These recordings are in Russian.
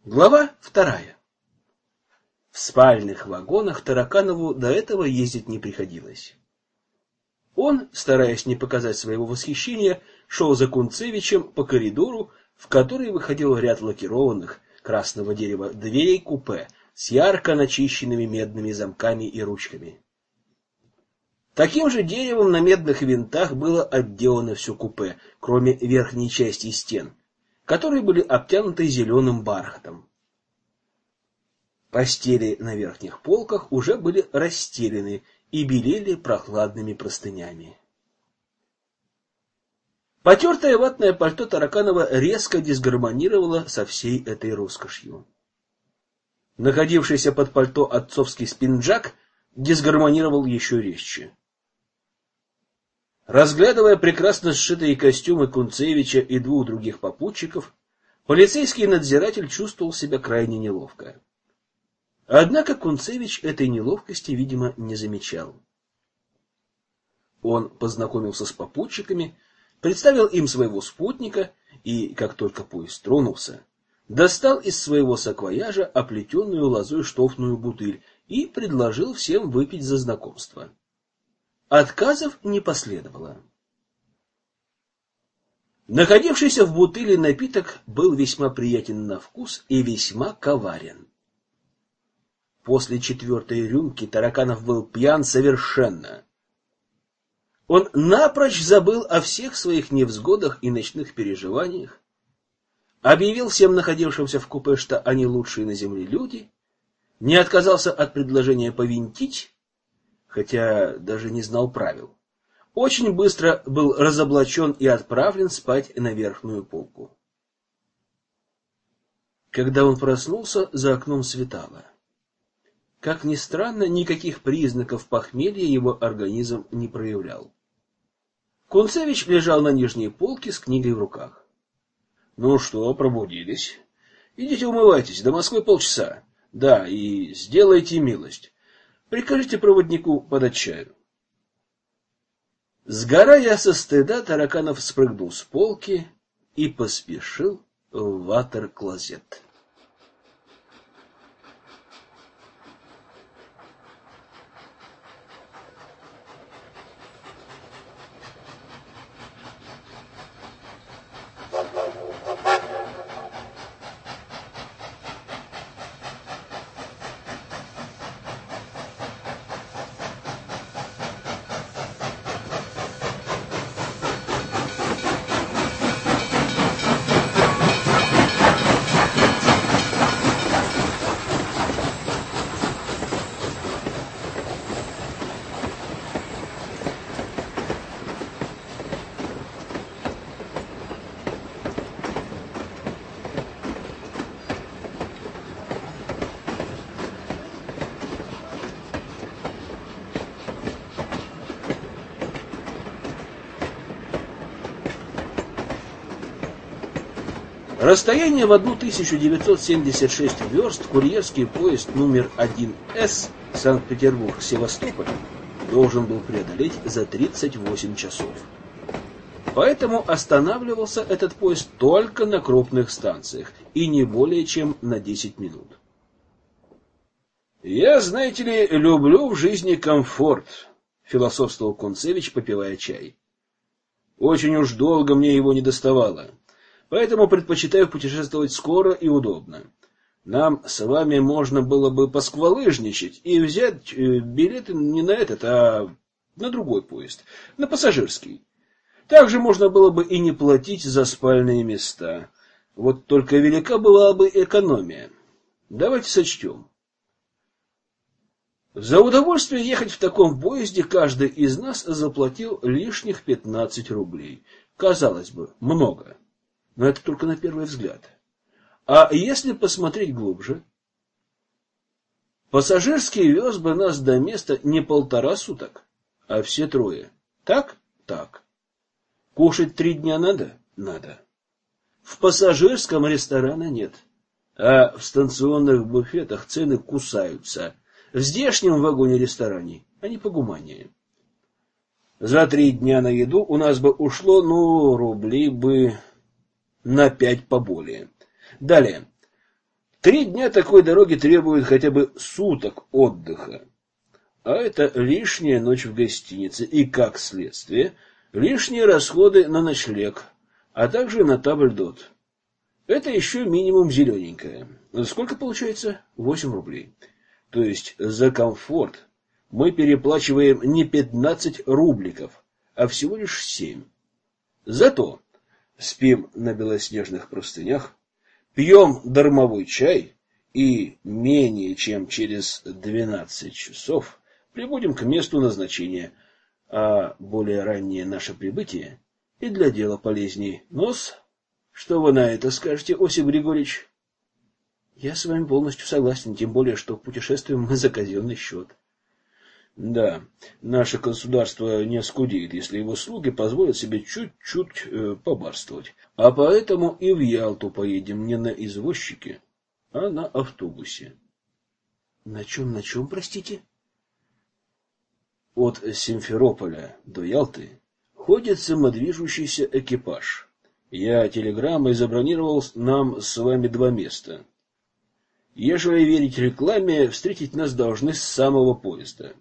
Глава 2. В спальных вагонах Тараканову до этого ездить не приходилось. Он, стараясь не показать своего восхищения, шел за Кунцевичем по коридору, в который выходил ряд лакированных красного дерева дверей купе с ярко начищенными медными замками и ручками. Таким же деревом на медных винтах было отделано все купе, кроме верхней части стен, которые были обтянуты зеленым бархатом. Постели на верхних полках уже были расстелены и белели прохладными простынями. Потертое ватное пальто Тараканова резко дисгармонировало со всей этой роскошью. Находившийся под пальто отцовский спинджак дисгармонировал еще резче. Разглядывая прекрасно сшитые костюмы Кунцевича и двух других попутчиков, полицейский надзиратель чувствовал себя крайне неловко. Однако Кунцевич этой неловкости, видимо, не замечал. Он познакомился с попутчиками, представил им своего спутника и, как только поезд тронулся, достал из своего саквояжа оплетенную лозой штофную бутыль и предложил всем выпить за знакомство. Отказов не последовало. Находившийся в бутыле напиток был весьма приятен на вкус и весьма коварен. После 4-й рюмки Тараканов был пьян совершенно. Он напрочь забыл о всех своих невзгодах и ночных переживаниях, объявил всем находившимся в купе, что они лучшие на земле люди, не отказался от предложения повинтить, хотя даже не знал правил. Очень быстро был разоблачен и отправлен спать на верхнюю полку. Когда он проснулся, за окном светало. Как ни странно, никаких признаков похмелья его организм не проявлял. Кунцевич лежал на нижней полке с книгой в руках. — Ну что, пробудились? Идите умывайтесь, до Москвы полчаса. Да, и сделайте милость. Прикажите проводнику подать чаю. Сгорая со стыда, Тараканов спрыгнул с полки и поспешил в ватер-клозет. Расстояние в 1976 верст курьерский поезд номер 1С Санкт-Петербург-Севастополь должен был преодолеть за 38 часов. Поэтому останавливался этот поезд только на крупных станциях и не более чем на 10 минут. «Я, знаете ли, люблю в жизни комфорт», — философствовал Кунцевич, попивая чай. «Очень уж долго мне его не доставало. Поэтому предпочитаю путешествовать скоро и удобно. Нам с вами можно было бы посквалыжничать и взять билеты не на этот, а на другой поезд, на пассажирский. Также можно было бы и не платить за спальные места. Вот только велика была бы экономия. Давайте сочтем. За удовольствие ехать в таком поезде каждый из нас заплатил лишних 15 рублей. Казалось бы, много. Но это только на первый взгляд. А если посмотреть глубже? Пассажирский вез бы нас до места не 1,5 суток, а все трое. Так? Так. Кушать 3 дня надо? Надо. В пассажирском ресторана нет. А в станционных буфетах цены кусаются. В здешнем вагоне-ресторане они погуманнее. За 3 дня на еду у нас бы ушло, рублей бы на 5 поболее. Далее. 3 дня такой дороги требуют хотя бы суток отдыха. А это лишняя ночь в гостинице и, как следствие, лишние расходы на ночлег, а также на табльдот. Это еще минимум зелененькое. Сколько получается? 8 рублей. То есть за комфорт мы переплачиваем не 15 рубликов, а всего лишь 7. Зато спим на белоснежных простынях, пьем дармовой чай и менее чем через 12 часов прибудем к месту назначения, а более раннее наше прибытие и для дела полезней. Но-с, что вы на это скажете, Осип Григорьевич? Я с вами полностью согласен, тем более, что путешествуем мы за казенный счет. Да, наше государство не оскудеет, если его слуги позволят себе чуть-чуть побарствовать. А поэтому и в Ялту поедем не на извозчике, а на автобусе. На чем, простите? От Симферополя до Ялты ходит самодвижущийся экипаж. Я телеграммой забронировал нам с вами 2 места. Ежели верить рекламе, встретить нас должны с самого поезда.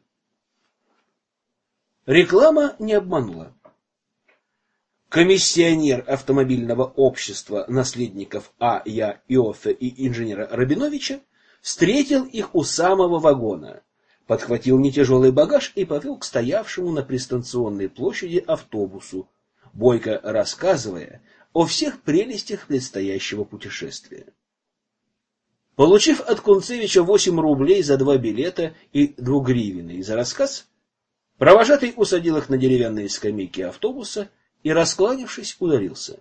Реклама не обманула. Комиссионер автомобильного общества наследников А.Я. Иоффе и инженера Рабиновича встретил их у самого вагона, подхватил нетяжелый багаж и повел к стоявшему на пристанционной площади автобусу, бойко рассказывая о всех прелестях предстоящего путешествия. Получив от Кунцевича 8 рублей за 2 билета и 2 гривны за рассказ, провожатый усадил их на деревянные скамейки автобуса и, раскланявшись, удалился.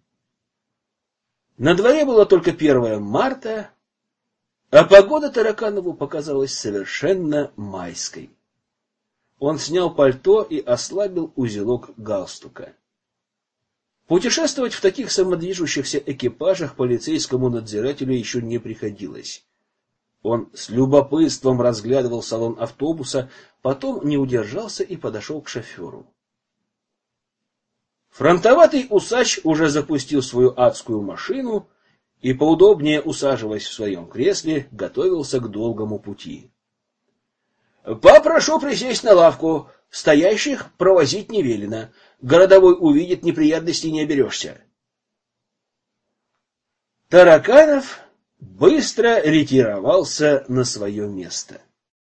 На дворе было только 1 марта, а погода Тараканову показалась совершенно майской. Он снял пальто и ослабил узелок галстука. Путешествовать в таких самодвижущихся экипажах полицейскому надзирателю еще не приходилось. Он с любопытством разглядывал салон автобуса, потом не удержался и подошел к шоферу. Фронтоватый усач уже запустил свою адскую машину и, поудобнее усаживаясь в своем кресле, готовился к долгому пути. «Попрошу присесть на лавку. Стоящих провозить не велено. Городовой увидит, неприятностей не оберешься». Тараканов быстро ретировался на свое место.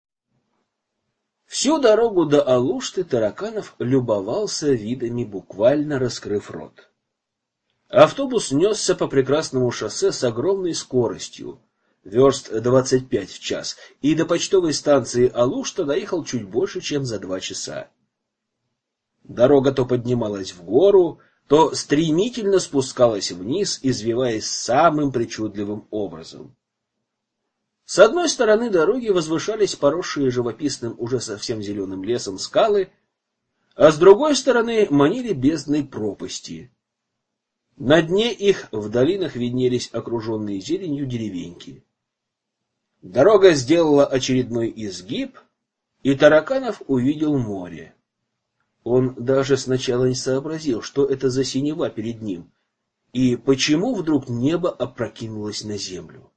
Всю дорогу до Алушты Тараканов любовался видами, буквально раскрыв рот. Автобус несся по прекрасному шоссе с огромной скоростью, верст 25 в час, и до почтовой станции Алушта доехал чуть больше, чем за 2 часа. Дорога то поднималась в гору, то стремительно спускалась вниз, извиваясь самым причудливым образом. С одной стороны дороги возвышались поросшие живописным, уже совсем зеленым лесом скалы, а с другой стороны манили бездной пропасти. На дне их в долинах виднелись окруженные зеленью деревеньки. Дорога сделала очередной изгиб, и Тараканов увидел море. Он даже сначала не сообразил, что это за синева перед ним, и почему вдруг небо опрокинулось на землю.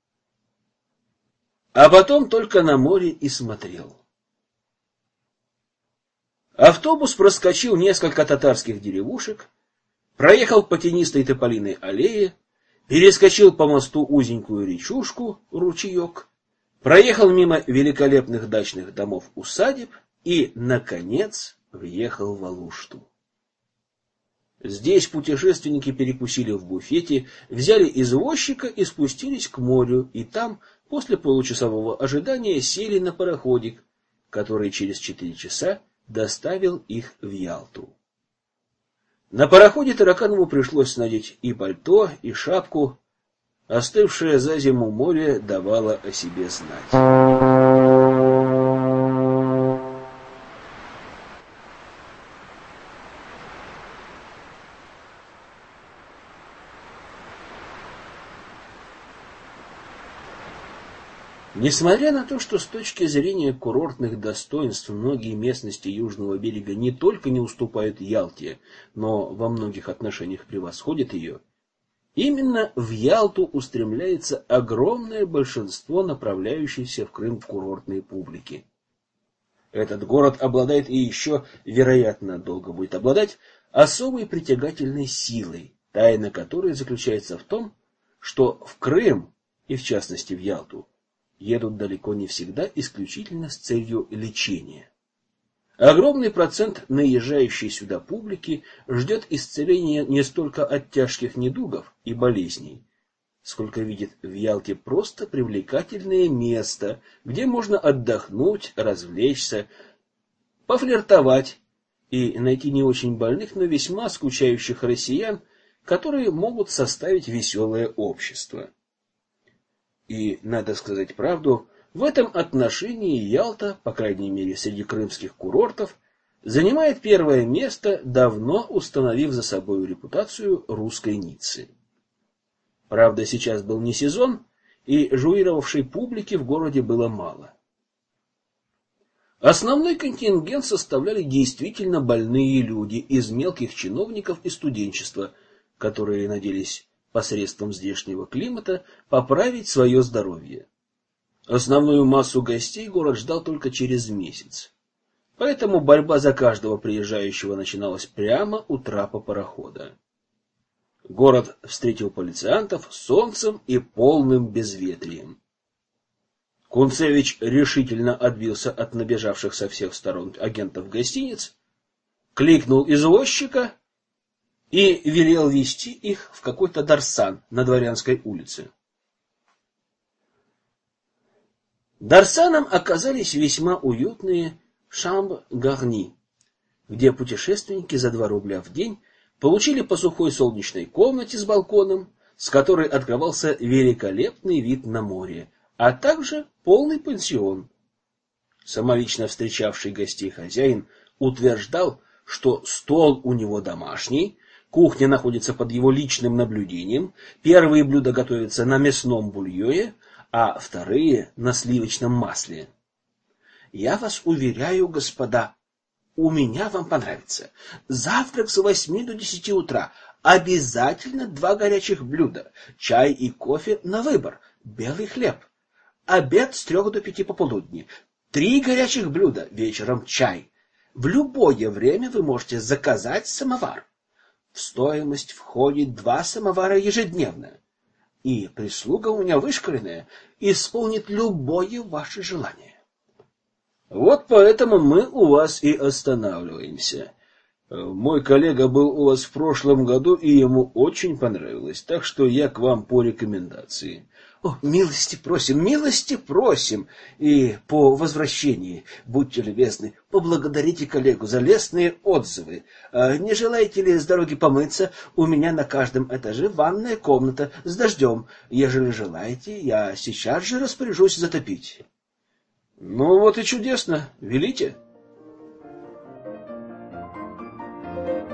А потом только на море и смотрел. Автобус проскочил несколько татарских деревушек, проехал по тенистой тополиной аллее, перескочил по мосту узенькую речушку, ручеек, проехал мимо великолепных дачных домов-усадеб и, наконец, въехал в Алушту. Здесь путешественники перекусили в буфете, взяли извозчика и спустились к морю, и там, после получасового ожидания, сели на пароходик, который через 4 часа доставил их в Ялту. На пароходе Тараканову пришлось надеть и пальто, и шапку. Остывшее за зиму море давало о себе знать. Несмотря на то, что с точки зрения курортных достоинств многие местности Южного берега не только не уступают Ялте, но во многих отношениях превосходят ее, Именно в Ялту устремляется огромное большинство направляющейся в Крым курортной публики. Этот город обладает и еще, вероятно, долго будет обладать особой притягательной силой, тайна которой заключается в том, что в Крым, и в частности в Ялту, едут далеко не всегда исключительно с целью лечения. Огромный процент наезжающей сюда публики ждет исцеления не столько от тяжких недугов и болезней, сколько видит в Ялте просто привлекательное место, где можно отдохнуть, развлечься, пофлиртовать и найти не очень больных, но весьма скучающих россиян, которые могут составить веселое общество. И, надо сказать правду, в этом отношении Ялта, по крайней мере среди крымских курортов, занимает первое место, давно установив за собой репутацию русской Ниццы. Правда, сейчас был не сезон, и жуировавшей публики в городе было мало. Основной контингент составляли действительно больные люди из мелких чиновников и студенчества, которые надеялись посредством здешнего климата поправить свое здоровье. Основную массу гостей город ждал только через месяц. Поэтому борьба за каждого приезжающего начиналась прямо у трапа парохода. Город встретил полициантов солнцем и полным безветрием. Кунцевич решительно отбился от набежавших со всех сторон агентов гостиниц, кликнул извозчика и велел везти их в какой-то Дарсан на Дворянской улице. Дарсаном оказались весьма уютные шамбр-гарни, где путешественники за 2 рубля в день получили по сухой солнечной комнате с балконом, с которой открывался великолепный вид на море, а также полный пансион. Самолично встречавший гостей хозяин утверждал, что стол у него домашний, кухня находится под его личным наблюдением, первые блюда готовятся на мясном бульоне, а вторые на сливочном масле. Я вас уверяю, господа, у меня вам понравится. Завтрак с 8 до 10 утра. Обязательно 2 горячих блюда. Чай и кофе на выбор. Белый хлеб. Обед с 3 до 5 пополудни. 3 горячих блюда. Вечером чай. В любое время вы можете заказать самовар. В стоимость входит 2 самовара ежедневно. И прислуга у меня вышколенная, исполнит любое ваше желание. Вот поэтому мы у вас и останавливаемся. Мой коллега был у вас в прошлом году, и ему очень понравилось, так что я к вам по рекомендации. О, милости просим, и по возвращении, будьте любезны, поблагодарите коллегу за лестные отзывы. Не желаете ли с дороги помыться? У меня на каждом этаже ванная комната с дождем. Ежели желаете, я сейчас же распоряжусь затопить. Ну вот и чудесно, велите.